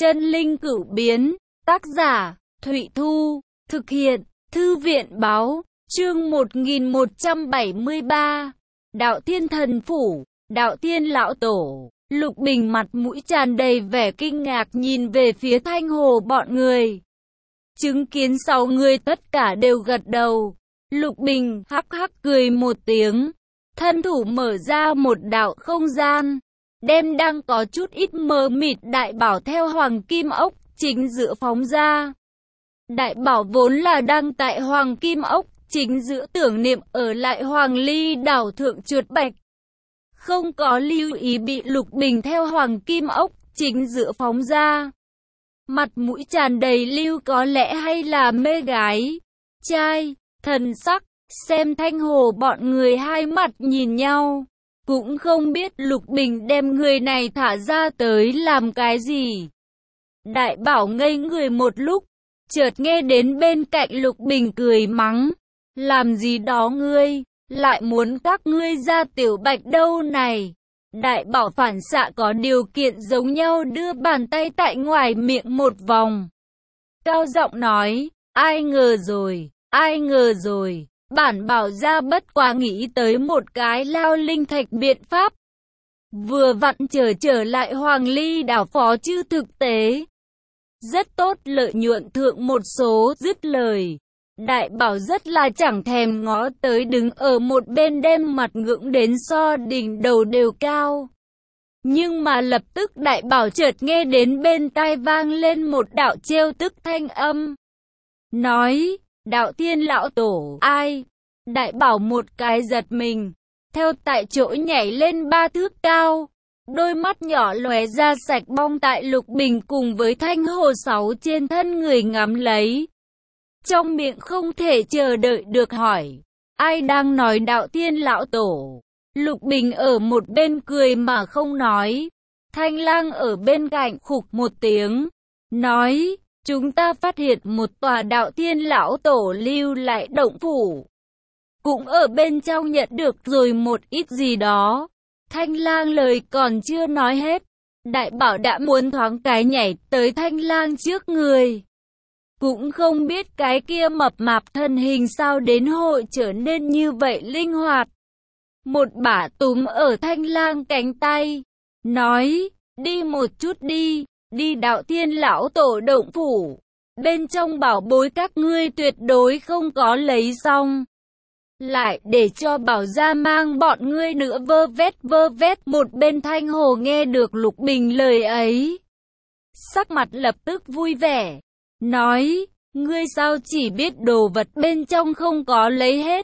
Chân linh cửu biến, tác giả, Thụy Thu, thực hiện, Thư viện báo, chương 1173, Đạo Thiên Thần Phủ, Đạo Thiên Lão Tổ. Lục Bình mặt mũi tràn đầy vẻ kinh ngạc nhìn về phía Thanh Hồ bọn người. Chứng kiến 6 người tất cả đều gật đầu. Lục Bình hắc hắc cười một tiếng, thân thủ mở ra một đạo không gian, đem đang có chút ít mờ mịt đại bảo theo hoàng kim ốc chính giữa phóng ra. Đại bảo vốn là đang tại hoàng kim ốc chính giữa tưởng niệm ở lại Hoàng Ly đảo thượng trượt bạch, không có lưu ý bị Lục Bình theo hoàng kim ốc chính giữa phóng ra. Mặt mũi tràn đầy lưu có lẽ hay là mê gái trai thần sắc, xem Thanh Hồ bọn người hai mặt nhìn nhau, cũng không biết Lục Bình đem người này thả ra tới làm cái gì. Đại bảo ngây người một lúc, chợt nghe đến bên cạnh Lục Bình cười mắng, làm gì đó ngươi, lại muốn các ngươi ra tiểu bạch đâu này. Đại bảo phản xạ có điều kiện giống nhau đưa bàn tay tại ngoài miệng một vòng, cao giọng nói, ai ngờ rồi, bản bảo ra bất quá nghĩ tới một cái lao linh thạch biện pháp, vừa vặn trở lại Hoàng Ly đảo phó chứ thực tế rất tốt, lợi nhuận thượng một số. Dứt lời, đại bảo rất là chẳng thèm ngó tới đứng ở một bên đem mặt ngưỡng đến so đỉnh đầu đều cao. Nhưng mà lập tức đại bảo chợt nghe đến bên tai vang lên một đạo trêu tức thanh âm, nói, Đạo Thiên Lão Tổ, ai? Đại bảo một cái giật mình, theo tại chỗ nhảy lên 3 thước cao, đôi mắt nhỏ lóe ra sạch bong tại Lục Bình cùng với Thanh Hồ 6 trên thân người ngắm lấy. Trong miệng không thể chờ đợi được hỏi, ai đang nói Đạo Thiên Lão Tổ? Lục Bình ở một bên cười mà không nói. Thanh Lang ở bên cạnh khục một tiếng, nói, chúng ta phát hiện một tòa Đạo Thiên Lão Tổ lưu lại động phủ, cũng ở bên trong nhận được rồi một ít gì đó. Thanh Lang lời còn chưa nói hết, đại bảo đã muốn thoáng cái nhảy tới Thanh Lang trước người. Cũng không biết cái kia mập mạp thân hình sao đến hội trở nên như vậy linh hoạt. Một bả túm ở Thanh Lang cánh tay, nói, đi một chút đi, đi Đạo Thiên Lão Tổ động phủ. Bên trong bảo bối các ngươi tuyệt đối không có lấy xong, lại để cho bảo ra mang bọn ngươi nữa vơ vét. Một bên Thanh Hồ nghe được Lục Bình lời ấy, sắc mặt lập tức vui vẻ, nói, ngươi sao chỉ biết đồ vật bên trong không có lấy hết.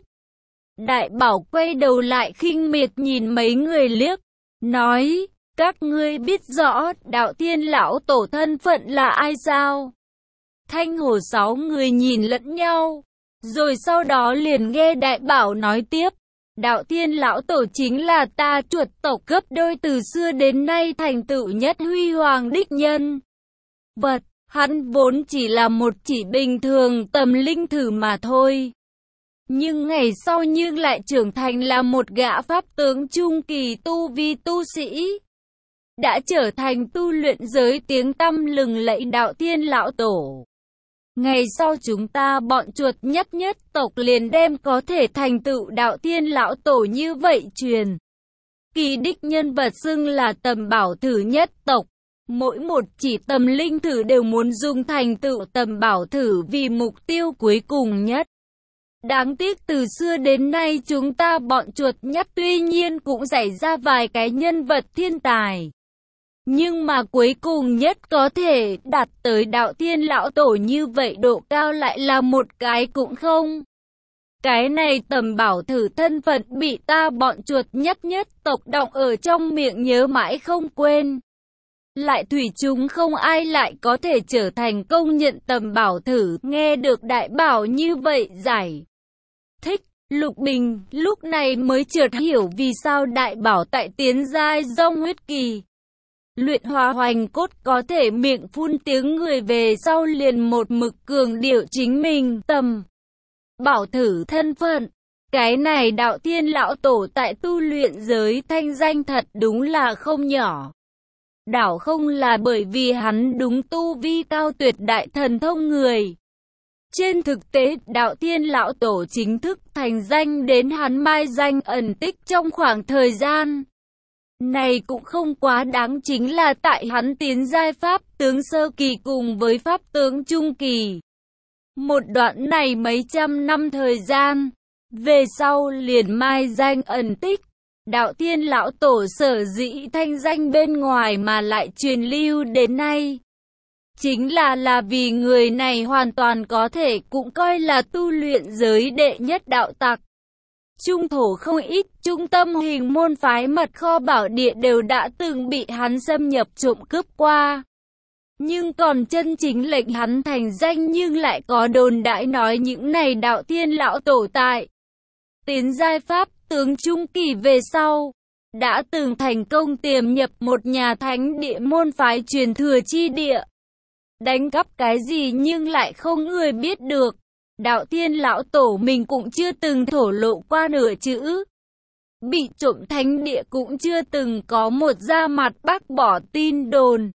Đại bảo quay đầu lại khinh miệt nhìn mấy người liếc, nói, các ngươi biết rõ Đạo Thiên Lão Tổ thân phận là ai sao? Thanh Hồ 6 người nhìn lẫn nhau, rồi sau đó liền nghe đại bảo nói tiếp, Đạo Thiên Lão Tổ chính là ta chuột tộc gấp đôi từ xưa đến nay thành tựu nhất huy hoàng đích nhân vật. Hắn vốn chỉ là một chỉ bình thường tầm linh thử mà thôi, nhưng ngày sau nhưng lại trưởng thành là một gã pháp tướng trung kỳ tu vi tu sĩ, đã trở thành tu luyện giới tiếng tăm lừng lẫy Đạo Thiên Lão Tổ. Ngày sau chúng ta bọn chuột nhất tộc liền đem có thể thành tựu Đạo Thiên Lão Tổ như vậy truyền kỳ đích nhân vật xưng là tầm bảo thử nhất tộc. Mỗi một chỉ tầm linh thử đều muốn dùng thành tựu tầm bảo thử vì mục tiêu cuối cùng nhất. Đáng tiếc từ xưa đến nay chúng ta bọn chuột nhất tuy nhiên cũng xảy ra vài cái nhân vật thiên tài, nhưng mà cuối cùng nhất có thể đạt tới Đạo Thiên Lão Tổ như vậy độ cao lại là một cái cũng không. Cái này tầm bảo thử thân phận bị ta bọn chuột nhất tộc đọng ở trong miệng nhớ mãi không quên. Lại thủy chung không ai lại có thể trở thành công nhận tầm bảo thử. Nghe được đại bảo như vậy giải thích, Lục Bình lúc này mới chợt hiểu vì sao đại bảo tại tiến giai dòng huyết kỳ luyện hóa hoành cốt có thể miệng phun tiếng người về sau liền một mực cường điệu chính mình tầm bảo thử thân phận. Cái này Đạo Thiên Lão Tổ tại tu luyện giới thanh danh thật đúng là không nhỏ. đảo không là bởi vì hắn đúng tu vi cao tuyệt đại thần thông người. Trên thực tế, Đạo Thiên Lão Tổ chính thức thành danh đến hắn mai danh ẩn tích trong khoảng thời gian này cũng không quá đáng, chính là tại hắn tiến giai pháp tướng sơ kỳ cùng với pháp tướng trung kỳ. Một đoạn này mấy trăm năm thời gian, về sau liền mai danh ẩn tích. Đạo Thiên Lão Tổ sở dĩ thanh danh bên ngoài mà lại truyền lưu đến nay, chính là vì người này hoàn toàn có thể cũng coi là tu luyện giới đệ nhất đạo tặc. Trung thổ không ít trung tâm hình môn phái mật kho bảo địa đều đã từng bị hắn xâm nhập trộm cướp qua. Nhưng còn chân chính lệnh hắn thành danh nhưng lại có đồn đãi nói những này Đạo Thiên Lão Tổ tại tiến giai pháp tướng trung kỳ về sau, đã từng thành công tiềm nhập một nhà thánh địa môn phái truyền thừa chi địa. Đánh cắp cái gì nhưng lại không người biết được. Đạo Thiên Lão Tổ mình cũng chưa từng thổ lộ qua nửa chữ. Bị trộm thánh địa cũng chưa từng có một ra mặt bác bỏ tin đồn.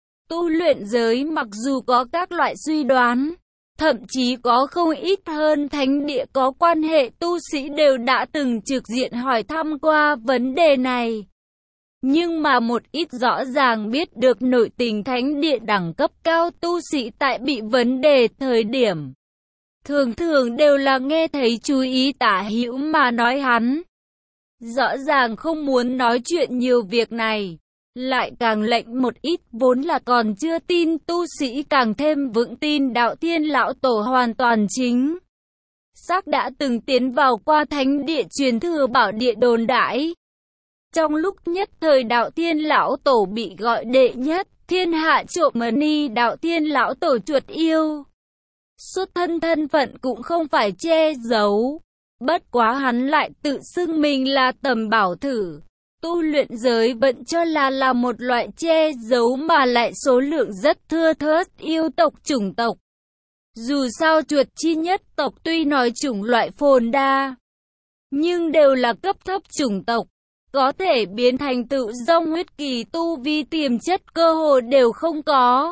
Tu luyện giới mặc dù có các loại suy đoán, thậm chí có không ít hơn thánh địa có quan hệ tu sĩ đều đã từng trực diện hỏi thăm qua vấn đề này. Nhưng mà một ít rõ ràng biết được nội tình thánh địa đẳng cấp cao tu sĩ tại bị vấn đề thời điểm, thường thường đều là nghe thấy chú ý tả hữu mà nói hắn. Rõ ràng không muốn nói chuyện nhiều việc này, lại càng lệnh một ít vốn là còn chưa tin tu sĩ càng thêm vững tin Đạo Thiên Lão Tổ hoàn toàn chính xác đã từng tiến vào qua thánh địa truyền thừa bảo địa đồn đãi. Trong lúc nhất thời Đạo Thiên Lão Tổ bị gọi đệ nhất thiên hạ trộm mani Đạo Thiên Lão Tổ chuột yêu. Xuất thân thân phận cũng không phải che giấu, bất quá hắn lại tự xưng mình là Tầm Bảo Thử. Tu luyện giới vẫn cho là một loại che giấu mà lại số lượng rất thưa thớt yêu tộc chủng tộc. Dù sao chuột chi nhất tộc tuy nói chủng loại phồn đa, nhưng đều là cấp thấp chủng tộc. Có thể biến thành tự dông huyết kỳ tu vi tiềm chất cơ hồ đều không có.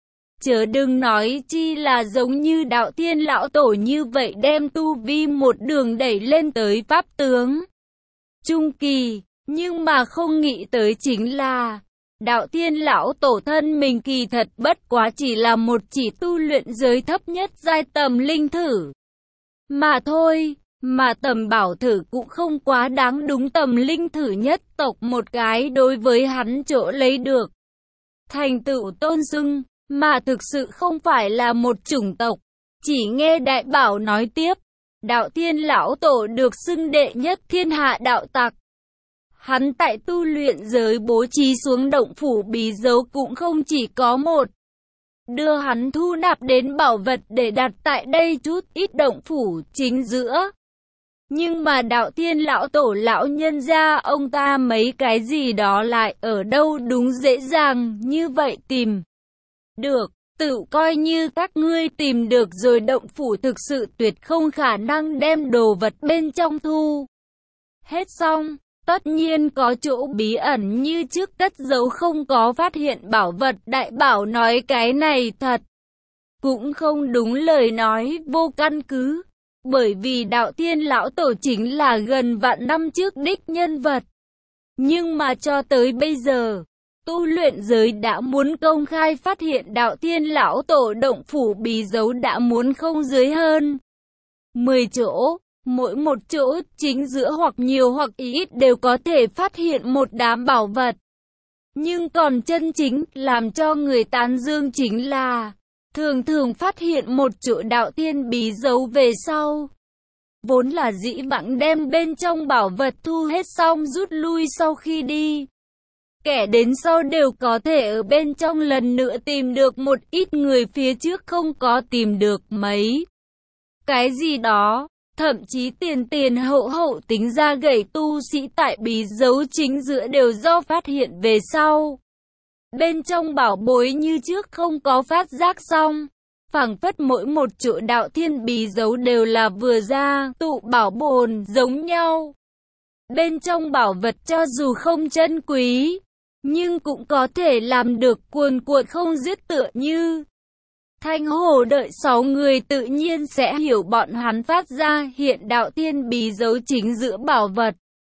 Chớ đừng nói chi là giống như Đạo Thiên Lão Tổ như vậy đem tu vi một đường đẩy lên tới pháp tướng trung kỳ. Nhưng mà không nghĩ tới chính là Đạo Thiên Lão Tổ thân mình kỳ thật bất quá chỉ là một chỉ tu luyện giới thấp nhất giai tầm linh thử mà thôi. Mà Tầm Bảo Thử cũng không quá đáng đúng tầm linh thử nhất tộc một cái đối với hắn chỗ lấy được thành tựu tôn xưng, mà thực sự không phải là một chủng tộc. Chỉ nghe Đại Bảo nói tiếp, Đạo Thiên Lão Tổ được xưng đệ nhất thiên hạ đạo tặc. Hắn tại tu luyện giới bố trí xuống động phủ bí dấu cũng không chỉ có một. Đưa hắn thu nạp đến bảo vật để đặt tại đây chút ít động phủ chính giữa. Nhưng mà Đạo Thiên Lão Tổ lão nhân gia ông ta mấy cái gì đó lại ở đâu đúng dễ dàng như vậy tìm được. Tự coi như các ngươi tìm được rồi động phủ thực sự tuyệt không khả năng đem đồ vật bên trong thu hết xong. Tất nhiên có chỗ bí ẩn như trước cất giấu không có phát hiện bảo vật. Đại Bảo nói cái này thật cũng không đúng, lời nói vô căn cứ. Bởi vì Đạo Thiên Lão Tổ chính là gần vạn năm trước đích nhân vật. Nhưng mà cho tới bây giờ, tu luyện giới đã muốn công khai phát hiện Đạo Thiên Lão Tổ động phủ bí dấu đã muốn không dưới hơn 10 chỗ. Mỗi một chỗ chính giữa hoặc nhiều hoặc ít đều có thể phát hiện một đám bảo vật. Nhưng còn chân chính làm cho người tán dương chính là thường thường phát hiện một chỗ Đạo Thiên bí dấu về sau, vốn là dĩ vãng đem bên trong bảo vật thu hết xong rút lui sau khi đi. Kẻ đến sau đều có thể ở bên trong lần nữa tìm được một ít người phía trước không có tìm được mấy cái gì đó. Thậm chí tiền hậu tính ra gầy tu sĩ tại bí dấu chính giữa đều do phát hiện về sau. Bên trong bảo bối như trước không có phát giác xong. Phảng phất mỗi một chỗ Đạo Thiên bí dấu đều là vừa ra tụ bảo bồn giống nhau. Bên trong bảo vật cho dù không chân quý, nhưng cũng có thể làm được cuồn cuộn không dứt tựa như Thanh Hồ. Đợi 6 người tự nhiên sẽ hiểu bọn hắn phát ra hiện đạo thiên bí dấu chính giữa bảo vật,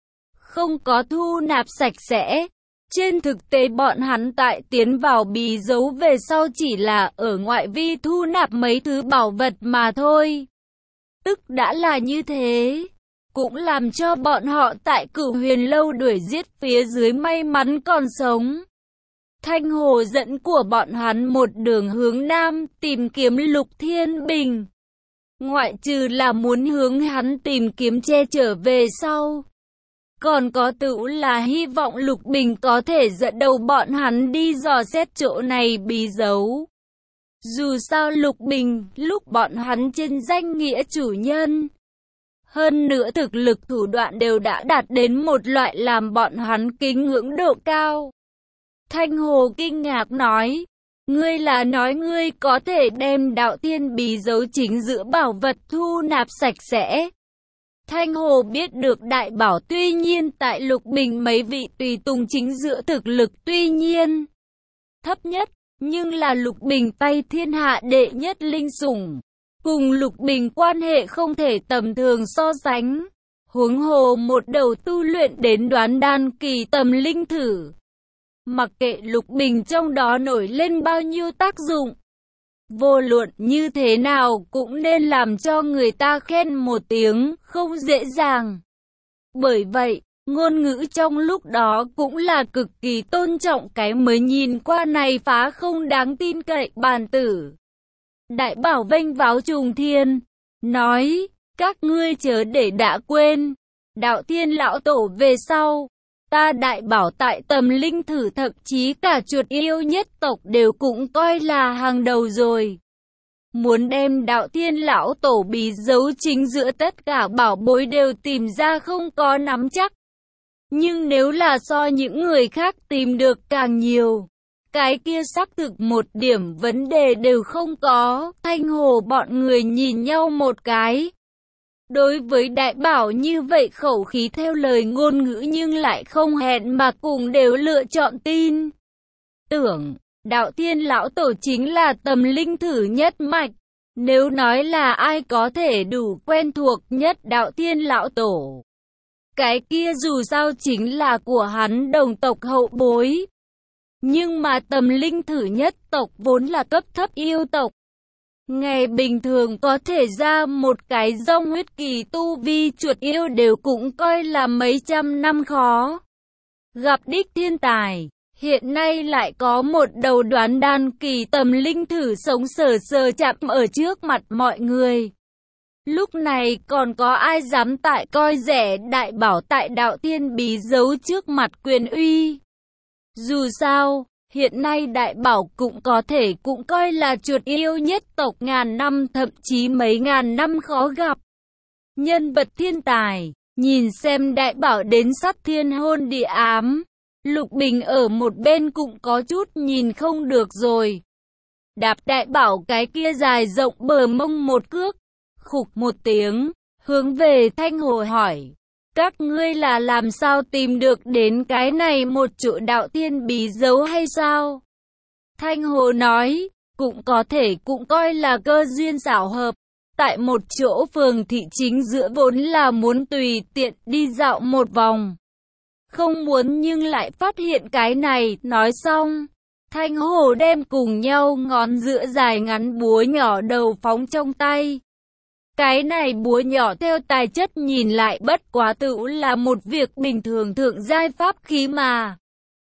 không có thu nạp sạch sẽ. Trên thực tế bọn hắn tại tiến vào bí dấu về sau chỉ là ở ngoại vi thu nạp mấy thứ bảo vật mà thôi. Tức đã là như thế, cũng làm cho bọn họ tại Cửu Huyền Lâu đuổi giết phía dưới may mắn còn sống. Thanh Hồ dẫn của bọn hắn một đường hướng nam tìm kiếm Lục Thiên Bình. Ngoại trừ là muốn hướng hắn tìm kiếm che trở về sau, còn có tựu là hy vọng Lục Bình có thể dẫn đầu bọn hắn đi dò xét chỗ này bí dấu. Dù sao Lục Bình lúc bọn hắn trên danh nghĩa chủ nhân, hơn nữa thực lực thủ đoạn đều đã đạt đến một loại làm bọn hắn kính ngưỡng độ cao. Thanh Hồ kinh ngạc nói, ngươi là nói ngươi có thể đem đạo thiên bí dấu chính giữa bảo vật thu nạp sạch sẽ. Thanh Hồ biết được đại bảo tuy nhiên tại Lục Bình mấy vị tùy tùng chính giữa thực lực tuy nhiên thấp nhất, nhưng là Lục Bình tay thiên hạ đệ nhất linh sủng. Cùng Lục Bình quan hệ không thể tầm thường so sánh. Huống hồ một đầu tu luyện đến đoán đan kỳ tầm linh thử. Mặc kệ Lục Bình trong đó nổi lên bao nhiêu tác dụng, vô luận như thế nào cũng nên làm cho người ta khen một tiếng, không dễ dàng. Bởi vậy, ngôn ngữ trong lúc đó cũng là cực kỳ tôn trọng cái mới nhìn qua này phá không đáng tin cậy bàn tử. Đại bảo vênh váo trùng thiên, nói, các ngươi chớ để đã quên, đạo thiên lão tổ về sau, ta đại bảo tại tầm linh thử thậm chí cả chuột yêu nhất tộc đều cũng coi là hàng đầu rồi. Muốn đem đạo thiên lão tổ bí dấu chính giữa tất cả bảo bối đều tìm ra không có nắm chắc. Nhưng nếu là so những người khác tìm được càng nhiều, cái kia xác thực một điểm vấn đề đều không có. Thanh Hồ bọn người nhìn nhau một cái. Đối với đại bảo như vậy khẩu khí theo lời ngôn ngữ nhưng lại không hẹn mà cùng đều lựa chọn tin tưởng. Đạo thiên lão tổ chính là tầm linh thử nhất mạch. Nếu nói là ai có thể đủ quen thuộc nhất đạo thiên lão tổ, cái kia dù sao chính là của hắn đồng tộc hậu bối. Nhưng mà tầm linh thử nhất tộc vốn là cấp thấp yêu tộc. Ngày bình thường có thể ra một cái dòng huyết kỳ tu vi chuột yêu đều cũng coi là mấy trăm năm khó gặp đích thiên tài. Hiện nay lại có một đầu đoán đan kỳ tầm linh thử sống sờ sờ chạm ở trước mặt mọi người. Lúc này còn có ai dám tại coi rẻ đại bảo tại đạo thiên bí dấu trước mặt quyền uy. Dù sao, hiện nay đại bảo cũng có thể cũng coi là chuột yêu nhất tộc ngàn năm thậm chí mấy ngàn năm khó gặp. Nhân vật thiên tài, nhìn xem đại bảo đến sắp thiên hôn địa ám. Lục Bình ở một bên cũng có chút nhìn không được rồi. Đạp đại bảo cái kia dài rộng bờ mông một cước, khục một tiếng, hướng về Thanh Hồ hỏi. Các ngươi là làm sao tìm được đến cái này một chỗ đạo thiên bí dấu hay sao? Thanh Hồ nói, cũng có thể cũng coi là cơ duyên xảo hợp. Tại một chỗ phường thị chính giữa vốn là muốn tùy tiện đi dạo một vòng. Không muốn nhưng lại phát hiện cái này, nói xong. Thanh Hồ đem cùng nhau ngón giữa dài ngắn búa nhỏ đầu phóng trong tay. Cái này búa nhỏ theo tài chất nhìn lại bất quá tựu là một việc bình thường thượng giai pháp khí mà.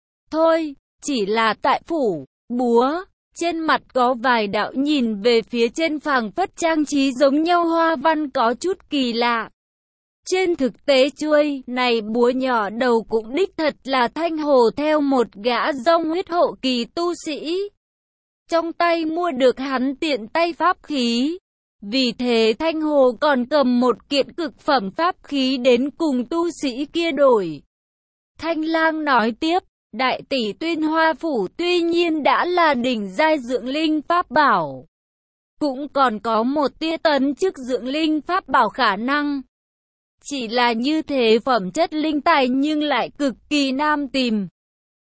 Thôi, chỉ là tại phủ, búa, trên mặt có vài đạo nhìn về phía trên phảng phất trang trí giống nhau hoa văn có chút kỳ lạ. Trên thực tế chuôi này búa nhỏ đầu cũng đích thật là Thanh Hồ theo một gã dòng huyết hộ kỳ tu sĩ trong tay mua được hắn tiện tay pháp khí. Vì thế Thanh Hồ còn cầm một kiện cực phẩm pháp khí đến cùng tu sĩ kia đổi. Thanh Lang nói tiếp, đại tỷ Tuyên Hoa Phủ tuy nhiên đã là đỉnh giai dưỡng linh pháp bảo, cũng còn có một tia tấn chức dưỡng linh pháp bảo khả năng. Chỉ là như thế phẩm chất linh tài nhưng lại cực kỳ nam tìm.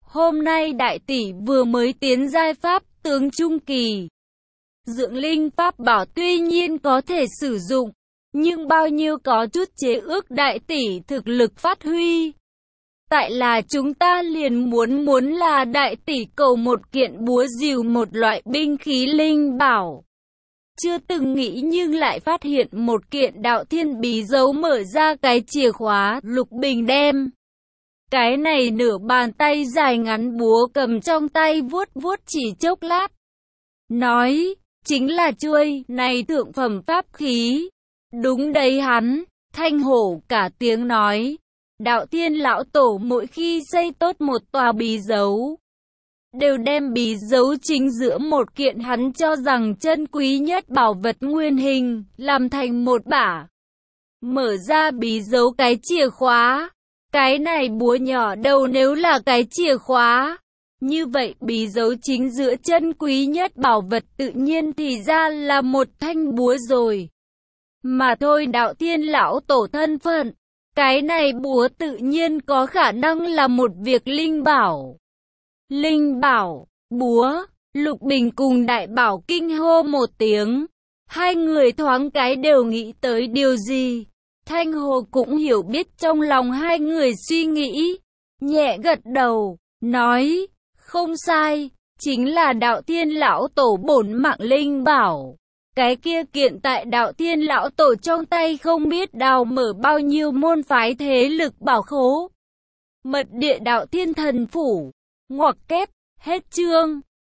Hôm nay đại tỷ vừa mới tiến giai pháp tướng trung kỳ. Dưỡng linh pháp bảo tuy nhiên có thể sử dụng, nhưng bao nhiêu có chút chế ước đại tỷ thực lực phát huy. Tại là chúng ta liền muốn là đại tỷ cầu một kiện búa rìu, một loại binh khí linh bảo. Chưa từng nghĩ nhưng lại phát hiện một kiện đạo thiên bí dấu, mở ra cái chìa khóa. Lục Bình đem cái này nửa bàn tay dài ngắn búa cầm trong tay vuốt vuốt chỉ chốc lát. Nói, chính là chuôi này thượng phẩm pháp khí. Đúng đấy hắn, Thanh Hổ cả tiếng nói. Đạo Thiên lão tổ mỗi khi xây tốt một tòa bí dấu, đều đem bí dấu chính giữa một kiện hắn cho rằng chân quý nhất bảo vật nguyên hình, làm thành một bả. Mở ra bí dấu cái chìa khóa. Cái này búa nhỏ đâu nếu là cái chìa khóa. Như vậy bí dấu chính giữa chân quý nhất bảo vật tự nhiên thì ra là một thanh búa rồi. Mà thôi, Đạo Thiên lão tổ thân phận, cái này búa tự nhiên có khả năng là một việc linh bảo. Linh bảo, búa, Lục Bình cùng Đại Bảo kinh hô một tiếng. Hai người thoáng cái đều nghĩ tới điều gì. Thanh Hồ cũng hiểu biết trong lòng hai người suy nghĩ. Nhẹ gật đầu, nói, không sai, chính là Đạo Thiên lão tổ bổn mạng linh bảo. Cái kia kiện tại Đạo Thiên lão tổ trong tay không biết đào mở bao nhiêu môn phái thế lực bảo khố. Mật địa Đạo Thiên thần phủ. Ngoặc kép, hết chương.